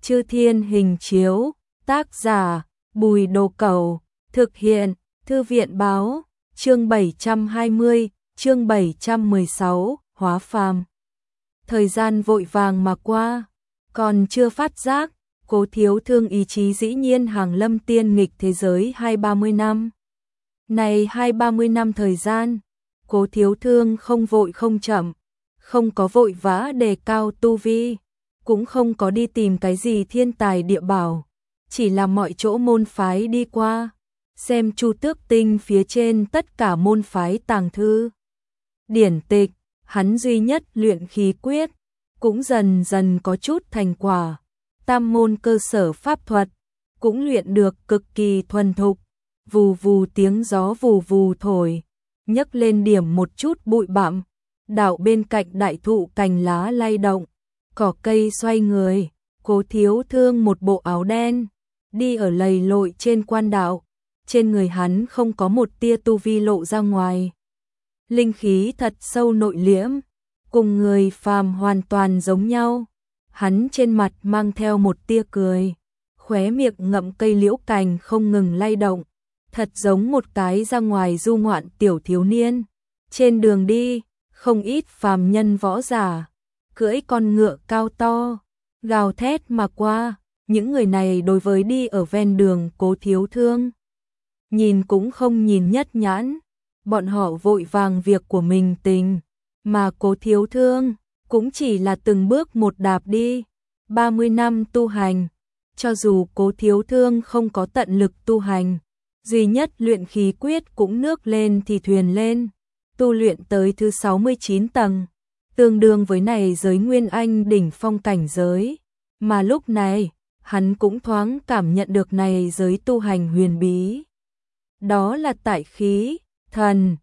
Chư Thiên hình chiếu, tác giả, Bùi Đồ Cẩu, thực hiện, Thư viện báo, chương 720, chương 716, hóa phàm. Thời gian vội vàng mà qua, còn chưa phát giác, Cố Thiếu Thương ý chí dĩ nhiên hàng lâm tiên nghịch thế giới 20-30 năm. Này 20-30 năm thời gian, Cố Thiếu Thương không vội không chậm, không có vội vã đề cao tu vi, cũng không có đi tìm cái gì thiên tài địa bảo, chỉ là mọi chỗ môn phái đi qua, xem Chu Tước Tinh phía trên tất cả môn phái tàng thư, điển tịch, hắn duy nhất luyện khí quyết, cũng dần dần có chút thành quả, tam môn cơ sở pháp thuật, cũng luyện được cực kỳ thuần thục, vù vù tiếng gió vù vù thổi, nhấc lên điểm một chút bụi bặm, đảo bên cạnh đại thụ cành lá lay động, cỏ cây xoay người, Cố Thiếu Thương một bộ áo đen, đi ở lầy lội trên quan đạo, trên người hắn không có một tia tu vi lộ ra ngoài. Linh khí thật sâu nội liễm, cùng người phàm hoàn toàn giống nhau. Hắn trên mặt mang theo một tia cười, khóe miệng ngậm cây liễu cành không ngừng lay động, thật giống một cái ra ngoài du ngoạn tiểu thiếu niên. Trên đường đi, không ít phàm nhân võ giả, cưỡi con ngựa cao to, gào thét mà qua, những người này đối với đi ở ven đường Cố Thiếu Thương. Nhìn cũng không nhìn nhất nhãn, bọn họ vội vàng việc của mình tình, mà Cố Thiếu Thương cũng chỉ là từng bước một đạp đi, 30 năm tu hành, cho dù Cố Thiếu Thương không có tận lực tu hành, duy nhất luyện khí quyết cũng nước lên thì thuyền lên, tu luyện tới thứ 69 tầng, tương đương với này giới Nguyên Anh đỉnh phong cảnh giới, mà lúc này, hắn cũng thoáng cảm nhận được này giới tu hành huyền bí. Đó là tại khí, thần,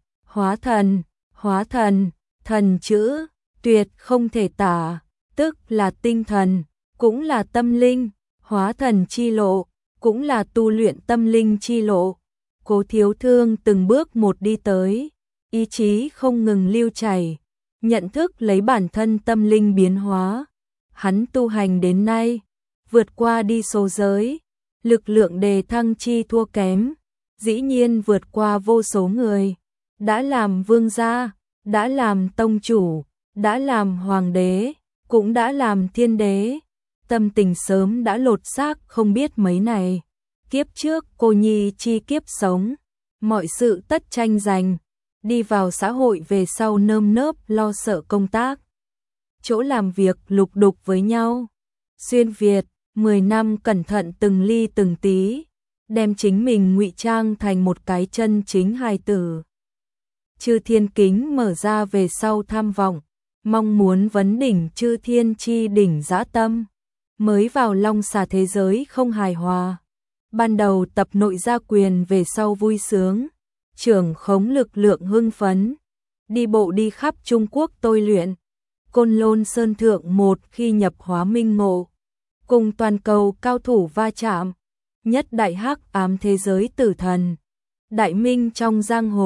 hóa thần, thần chữ, tuyệt không thể tả, tức là tinh thần, cũng là tâm linh, hóa thần chi lộ, cũng là tu luyện tâm linh chi lộ. Cố Thiếu Thương từng bước một đi tới, ý chí không ngừng lưu chảy, nhận thức lấy bản thân tâm linh biến hóa. Hắn tu hành đến nay, vượt qua đi số giới, lực lượng đề thăng chi thua kém, dĩ nhiên vượt qua vô số người, đã làm vương gia, đã làm tông chủ, đã làm hoàng đế, cũng đã làm thiên đế, tâm tình sớm đã lột xác không biết mấy này. Kiếp trước cô nhi chi kiếp sống, mọi sự tất tranh giành, đi vào xã hội về sau nơm nớp lo sợ công tác. Chỗ làm việc lục đục với nhau, xuyên Việt, 10 năm cẩn thận từng ly từng tí, đem chính mình ngụy trang thành một cái chân chính hài tử. Chư Thiên kính mở ra về sau tham vọng, mong muốn vấn đỉnh Chư Thiên chi đỉnh dã tâm, mới vào long xà thế giới không hài hòa. Ban đầu tập nội gia quyền về sau vui sướng, trưởng khống lực lượng hưng phấn, đi bộ đi khắp Trung Quốc tôi luyện, Côn Lôn Sơn Thượng một khi nhập hóa minh ngộ, cùng toàn cầu cao thủ va chạm, nhất đại hắc ám thế giới tử thần, đại minh trong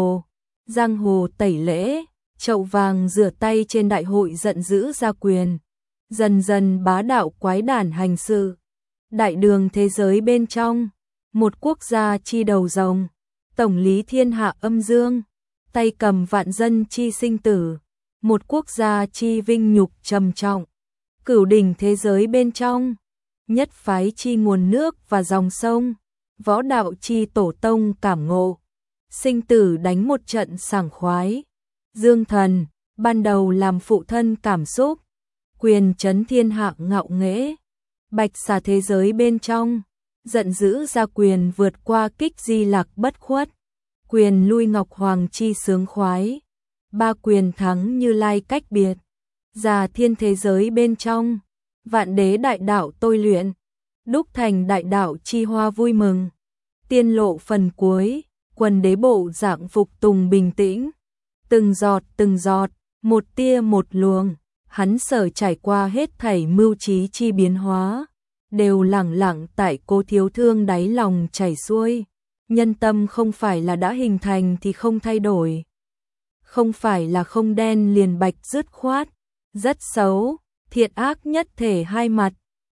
giang hồ tẩy lễ, chậu vàng rửa tay trên đại hội giận dữ gia quyền, dần dần bá đạo quái đản hành sự, đại đường thế giới bên trong, một quốc gia chi đầu rồng, tổng lý thiên hạ âm dương, tay cầm vạn dân chi sinh tử, một quốc gia chi vinh nhục trầm trọng, cửu đỉnh thế giới bên trong, nhất phái chi nguồn nước và dòng sông, võ đạo chi tổ tông cảm ngộ, sinh tử đánh một trận sảng khoái, dương thần, ban đầu làm phụ thân cảm xúc, quyền chấn thiên hạ ngạo nghễ, bạch xà thế giới bên trong, giận dữ ra quyền vượt qua kích di lạc bất khuất, quyền lui ngọc hoàng chi sướng khoái, ba quyền thắng Như Lai cách biệt, già thiên thế giới bên trong, vạn đế đại đạo tôi luyện, đúc thành đại đạo chi hoa vui mừng, tiên lộ phần cuối, quần đế bộ dạng phục tùng bình tĩnh, từng giọt, một tia một luồng, hắn sở trải qua hết thảy mưu trí chi biến hóa, đều lẳng lặng tại Cố Thiếu Thương đáy lòng chảy xuôi. Nhân tâm không phải là đã hình thành thì không thay đổi, không phải là không đen liền bạch dứt khoát, rất xấu, thiện ác nhất thể hai mặt,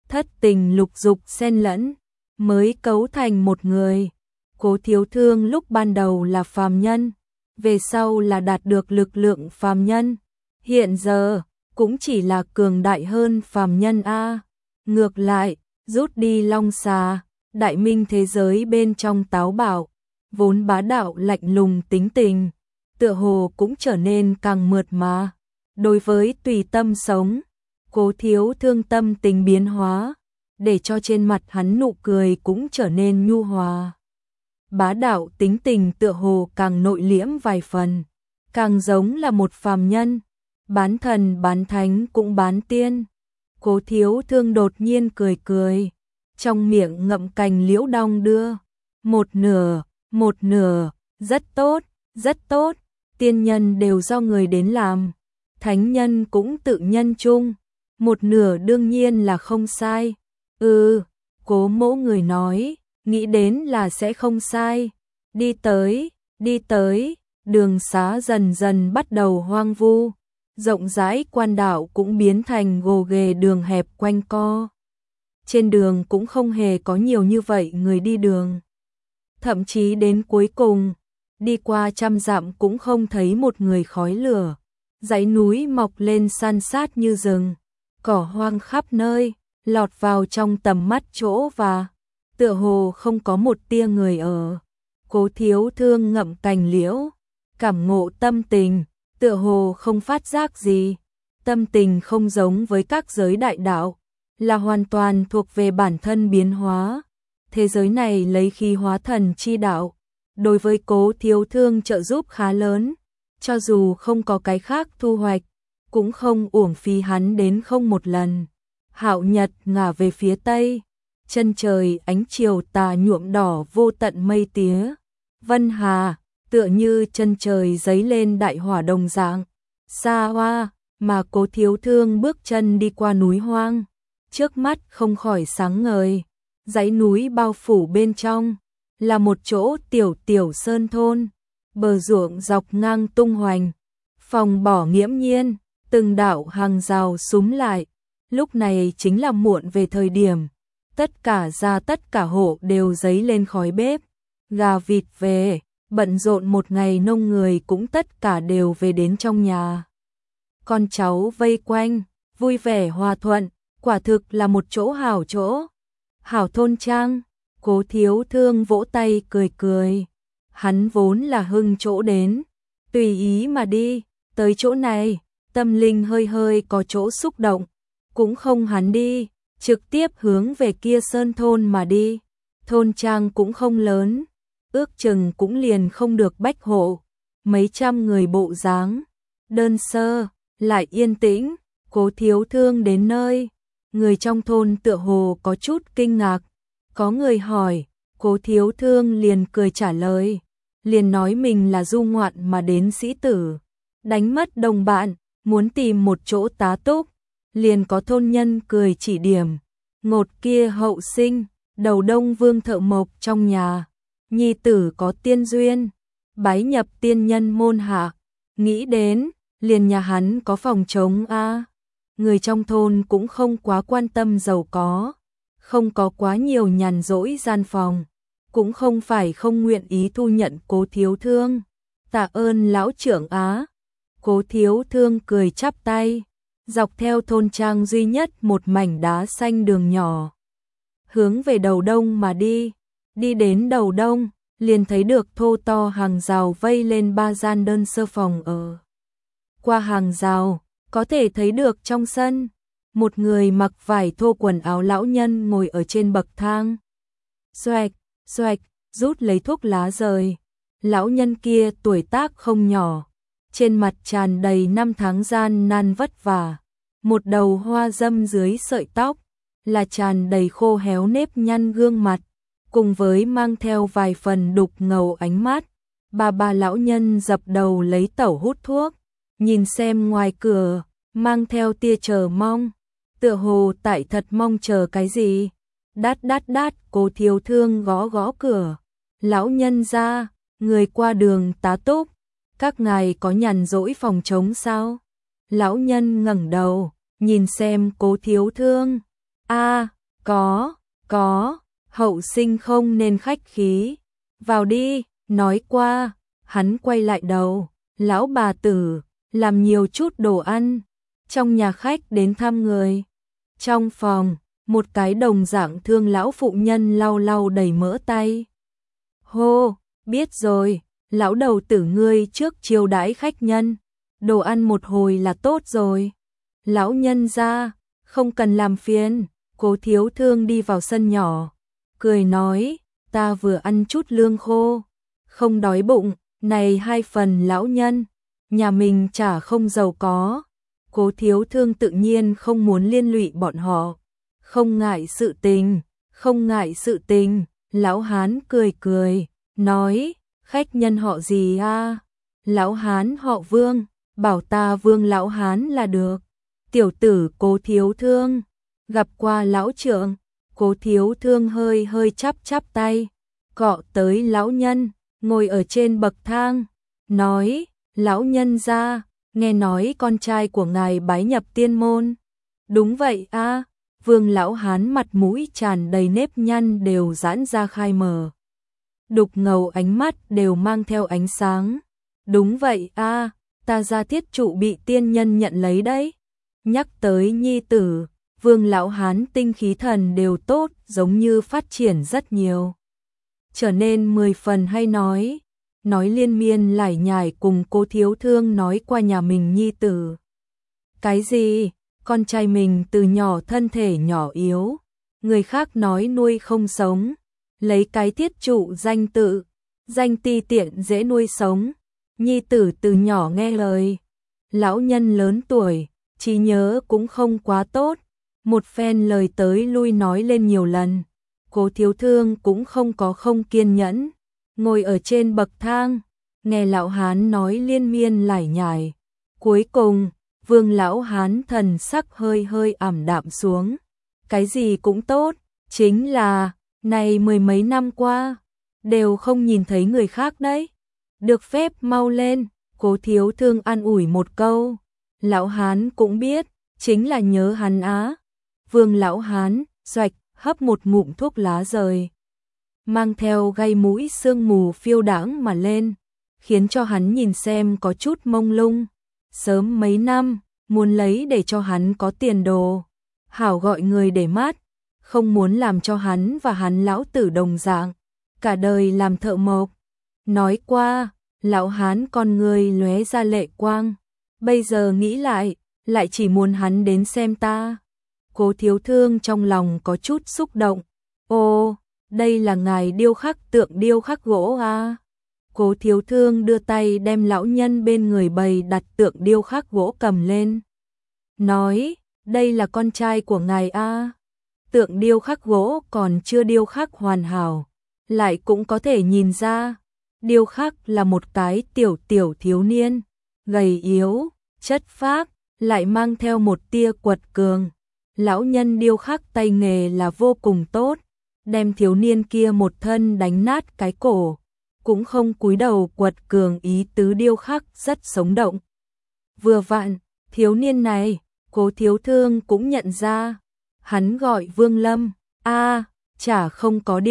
thất tình lục dục xen lẫn, mới cấu thành một người. Cố Thiếu Thương lúc ban đầu là phàm nhân, về sau là đạt được lực lượng phàm nhân, hiện giờ cũng chỉ là cường đại hơn phàm nhân a. Ngược lại, rút đi long xà, đại minh thế giới bên trong táo bạo, vốn bá đạo lạnh lùng tính tình, tựa hồ cũng trở nên càng mượt mà. Đối với tùy tâm sống, Cố Thiếu Thương tâm tình biến hóa, để cho trên mặt hắn nụ cười cũng trở nên nhu hòa. Bá đạo tính tình tựa hồ càng nội liễm vài phần, càng giống là một phàm nhân, bán thần bán thánh cũng bán tiên. Cố Thiếu Thương đột nhiên cười cười, trong miệng ngậm cành liễu đong đưa, một nửa, rất tốt, tiên nhân đều do người đến làm, thánh nhân cũng tự nhân chung, một nửa đương nhiên là không sai. Cố Mỗ người nói, nghĩ đến là sẽ không sai. Đi tới, đường xá dần dần bắt đầu hoang vu, rộng rãi quan đạo cũng biến thành gồ ghề đường hẹp quanh co. Trên đường cũng không hề có nhiều như vậy người đi đường. Thậm chí đến cuối cùng, đi qua 100 dặm cũng không thấy một người khói lửa. Dãy núi mọc lên san sát như rừng, cỏ hoang khắp nơi, lọt vào trong tầm mắt chỗ và tựa hồ không có một tia người ở. Cố Thiếu Thương ngậm cành liễu, cảm ngộ tâm tình, tựa hồ không phát giác gì. Tâm tình không giống với các giới đại đạo, là hoàn toàn thuộc về bản thân biến hóa. Thế giới này lấy khí hóa thần chi đạo, đối với Cố Thiếu Thương trợ giúp khá lớn, cho dù không có cái khác thu hoạch, cũng không uổng phí hắn đến không một lần. Hạo nhật ngả về phía tây, chân trời ánh chiều tà nhuộm đỏ vô tận mây tía. Vân hà, tựa như chân trời giấy lên đại hỏa đồng dạng, xa hoa, mà Cố Thiếu Thương bước chân đi qua núi hoang, trước mắt không khỏi sáng ngời. Dãy núi bao phủ bên trong, là một chỗ tiểu sơn thôn, bờ ruộng dọc ngang tung hoành, phòng bỏ nghiễm nhiên, từng đạo hàng rào súm lại. Lúc này chính là muộn về thời điểm, tất cả hộ đều dấy lên khói bếp, gà vịt về, bận rộn một ngày nông người cũng tất cả đều về đến trong nhà. Con cháu vây quanh, vui vẻ hòa thuận, quả thực là một chỗ. Hảo thôn trang. Cố Thiếu Thương vỗ tay cười cười, hắn vốn là hưng chỗ đến, tùy ý mà đi, tới chỗ này, tâm linh hơi có chỗ xúc động, cũng không hắn đi, trực tiếp hướng về kia sơn thôn mà đi. Thôn trang cũng không lớn, ước chừng cũng liền không được bách hộ, mấy trăm người bộ dáng, đơn sơ, lại yên tĩnh. Cố Thiếu Thương đến nơi, người trong thôn tựa hồ có chút kinh ngạc, có người hỏi, Cố Thiếu Thương liền cười trả lời, liền nói mình là du ngoạn mà đến sĩ tử, đánh mất đồng bạn, muốn tìm một chỗ tá túc, liền có thôn nhân cười chỉ điểm, ngột kia hậu sinh, đầu đông vương thợ mộc trong nhà, nhi tử có tiên duyên, bái nhập tiên nhân môn hạ, nghĩ đến, liền nhà hắn có phòng trống a. Người trong thôn cũng không quá quan tâm giàu có, không có quá nhiều nhàn rỗi gian phòng, cũng không phải không nguyện ý thu nhận Cố Thiếu Thương. Tạ ơn lão trưởng á. Cố Thiếu Thương cười chắp tay, dọc theo thôn trang duy nhất một mảnh đá xanh đường nhỏ, hướng về đầu đông mà đi. Đi đến đầu đông, liền thấy được thô to hàng rào vây lên 3 gian đơn sơ phòng ở. Qua hàng rào, có thể thấy được trong sân, một người mặc vải thô quần áo lão nhân ngồi ở trên bậc thang. Xoạch, rút lấy thuốc lá rời. Lão nhân kia tuổi tác không nhỏ, trên mặt tràn đầy năm tháng gian nan vất vả, một đầu hoa dâm dưới sợi tóc, là tràn đầy khô héo nếp nhăn gương mặt, cùng với mang theo vài phần đục ngầu ánh mắt. Bà lão nhân dập đầu lấy tẩu hút thuốc, nhìn xem ngoài cửa, mang theo tia chờ mong, tựa hồ tại thật mong chờ cái gì. Đát, Cố Thiếu Thương gõ cửa. Lão nhân ra, người qua đường tá túc, các ngài có nhàn rỗi phòng trống sao? Lão nhân ngẩng đầu, nhìn xem Cố Thiếu Thương. có, hậu sinh không nên khách khí. Vào đi, nói qua, hắn quay lại đầu, lão bà tử, làm nhiều chút đồ ăn, trong nhà khách đến thăm người. Trong phòng, một cái đồng dạng thương lão phụ nhân lau lau đầy mỡ tay. Hô, biết rồi, lão đầu tử ngươi trước chiêu đãi khách nhân, đồ ăn một hồi là tốt rồi. Lão nhân ra, không cần làm phiền, Cố Thiếu Thương đi vào sân nhỏ, cười nói, ta vừa ăn chút lương khô, không đói bụng, này 2 phần lão nhân, nhà mình chả không giàu có. Cố Thiếu Thương tự nhiên không muốn liên lụy bọn họ, không ngại sự tình, lão hán cười cười, nói, khách nhân họ gì a? Lão hán họ Vương, bảo ta Vương lão hán là được. Tiểu tử Cố Thiếu Thương, gặp qua lão trưởng. Cố Thiếu Thương hơi hơi chắp tay, cọ tới lão nhân, ngồi ở trên bậc thang, nói, lão nhân gia, nghe nói con trai của ngài bái nhập tiên môn. Đúng vậy a. Vương lão hán mặt mũi tràn đầy nếp nhăn đều giãn ra khai mở. Đục ngầu ánh mắt đều mang theo ánh sáng. Đúng vậy a, ta gia thiết trụ bị tiên nhân nhận lấy đấy. Nhắc tới nhi tử, Vương lão hán tinh khí thần đều tốt, giống như phát triển rất nhiều. Trở nên 10 phần hay nói liên miên lải nhải cùng Cố Thiếu Thương nói qua nhà mình nhi tử. Cái gì? Con trai mình từ nhỏ thân thể nhỏ yếu, người khác nói nuôi không sống, lấy cái thiết trụ danh ti tiện dễ nuôi sống. Nhi tử từ nhỏ nghe lời, lão nhân lớn tuổi, trí nhớ cũng không quá tốt, một phen lời tới lui nói lên nhiều lần. Cố Thiếu Thương cũng không kiên nhẫn, ngồi ở trên bậc thang, nghe lão hán nói liên miên lải nhải. Cuối cùng, Vương lão hán thần sắc hơi hơi ảm đạm xuống. Cái gì cũng tốt, chính là, này 10 mấy năm qua, đều không nhìn thấy người khác đấy. Được phép mau lên, Cố Thiếu Thương an ủi một câu. Lão hán cũng biết, chính là nhớ hắn á. Vương lão hán, xoạch, hấp một ngụm thuốc lá rời. Mang theo gai mũi sương mù phiêu đãng mà lên, khiến cho hắn nhìn xem có chút mông lung. Sớm mấy năm, muốn lấy để cho hắn có tiền đồ, hảo gọi người để mắt, không muốn làm cho hắn và hắn lão tử đồng dạng, cả đời làm thợ mộc. Nói qua, lão hán con người lóe ra lệ quang, bây giờ nghĩ lại chỉ muốn hắn đến xem ta. Cố Thiếu Thương trong lòng có chút xúc động. Ô, đây là ngài điêu khắc tượng điêu khắc gỗ à? Cố Thiếu Thương đưa tay đem lão nhân bên người bày đặt tượng điêu khắc gỗ cầm lên. Nói, đây là con trai của ngài à? Tượng điêu khắc gỗ còn chưa điêu khắc hoàn hảo, lại cũng có thể nhìn ra. Điêu khắc là một cái tiểu thiếu niên, gầy yếu, chất phác, lại mang theo một tia quật cường. Lão nhân điêu khắc tay nghề là vô cùng tốt, đem thiếu niên kia một thân đánh nát cái cổ, cũng không cúi đầu quật cường, ý tứ điêu khắc rất sống động. Vừa vặn, thiếu niên này, Cố Thiếu Thương cũng nhận ra, hắn gọi Vương Lâm, chả không có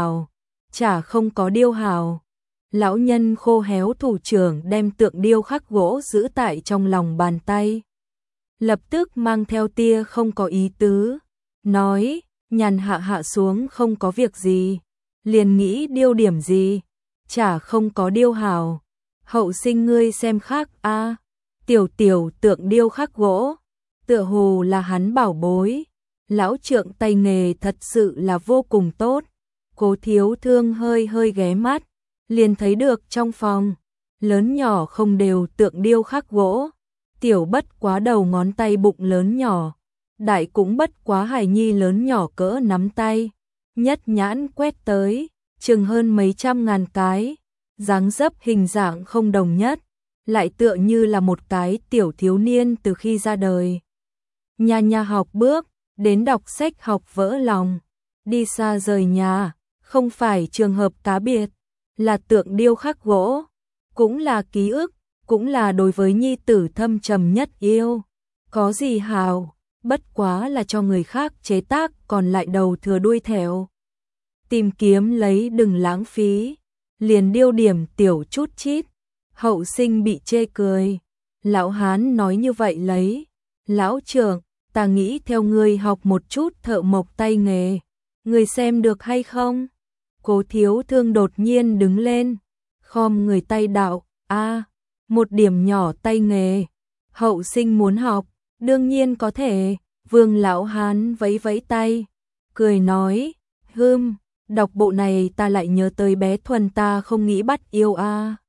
điêu hào. Lão nhân khô héo thủ trưởng đem tượng điêu khắc gỗ giữ tại trong lòng bàn tay. Lập tức mang theo tia không có ý tứ, nói, nhàn hạ xuống không có việc gì, liền nghĩ điêu điểm gì, chả không có điêu hào, hậu sinh ngươi xem khác a. Tiểu tượng điêu khắc gỗ, tựa hồ là hắn bảo bối, lão trượng tay nghề thật sự là vô cùng tốt. Cố Thiếu Thương hơi hơi ghé mắt, liền thấy được trong phòng, lớn nhỏ không đều tượng điêu khắc gỗ, tiểu bất quá đầu ngón tay bụng lớn nhỏ, đại cũng bất quá hài nhi lớn nhỏ cỡ nắm tay, nhất nhãn quét tới, chừng hơn mấy trăm ngàn cái, dáng dấp hình dạng không đồng nhất, lại tựa như là một cái tiểu thiếu niên từ khi ra đời. Nhà học bước, đến đọc sách học vỡ lòng, đi xa rời nhà, không phải trường hợp cá biệt, là tượng điêu khắc gỗ, cũng là ký ức, cũng là đối với nhi tử thâm trầm nhất yêu. Có gì hào, bất quá là cho người khác chế tác, còn lại đầu thừa đuôi thẻo. Tìm kiếm lấy đừng lãng phí, liền điêu điểm tiểu chút chít. Hậu sinh bị chê cười. Lão hán nói như vậy lấy. Lão trưởng, ta nghĩ theo ngươi học một chút thợ mộc tay nghề. Ngươi xem được hay không? Cố Thiếu Thương đột nhiên đứng lên, khom người tay đạo, một điểm nhỏ tay nghề. Hậu sinh muốn học, đương nhiên có thể. Vương lão hán vẫy vẫy tay, cười nói, đọc bộ này ta lại nhớ tới bé Thuần ta không nghĩ bắt yêu